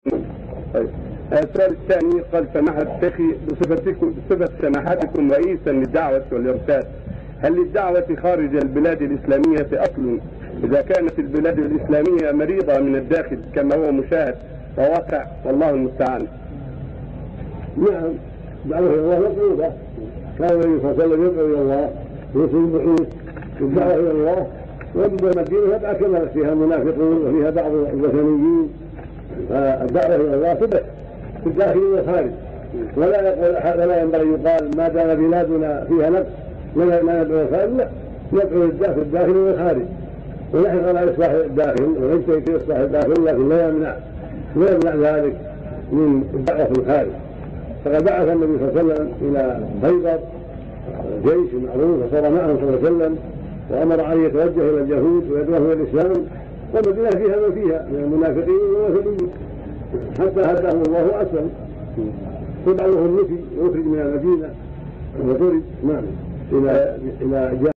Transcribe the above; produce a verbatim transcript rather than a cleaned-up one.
طيب. السؤال الثاني قال: سماحة شيخي، بصفتكم بصفة سماحتكم رئيسا للدعوة والإرشاد، هل للدعوة خارج البلاد الإسلامية أصل إذا كانت البلاد الإسلامية مريضة من الداخل كما هو مشاهد وواقع، والله المستعان؟ نعم، دعوة إلى الله مطلوبة. كان النبي صلى الله عليه وسلم يدعو إلى الله ويرسل البعوث بالدعوة إلى الله، ويبدو المدينة يبقى كما فيها المنافقون وفيها بعض الوثنيين، فالدعوة إلى الله تبث في الداخل والخارج، ولا يقول أحد ولا ينبغي يقال ما دام بلادنا فيها نقص لا ندعو الخارج، لا، ندعو الداخل الداخل والخارج، ونحن على إصلاح الداخل ونجتهد في إصلاح الداخل، لكن لا يمنع لا يمنع ذلك من الدعوة في الخارج. فقد بعث النبي صلى الله عليه وسلم إلى خيبر جيش معروف فصار معهم صلى الله عليه وسلم، وأمر أن يتوجه إلى اليهود ويدعوهم إلى الإسلام، والمدينة فيها من فيها من المنافقين والوثنيين حتى هداهم الله وأسلم. وبعضهم نفي ويخرج من المدينة وطرد نعم إلى إلى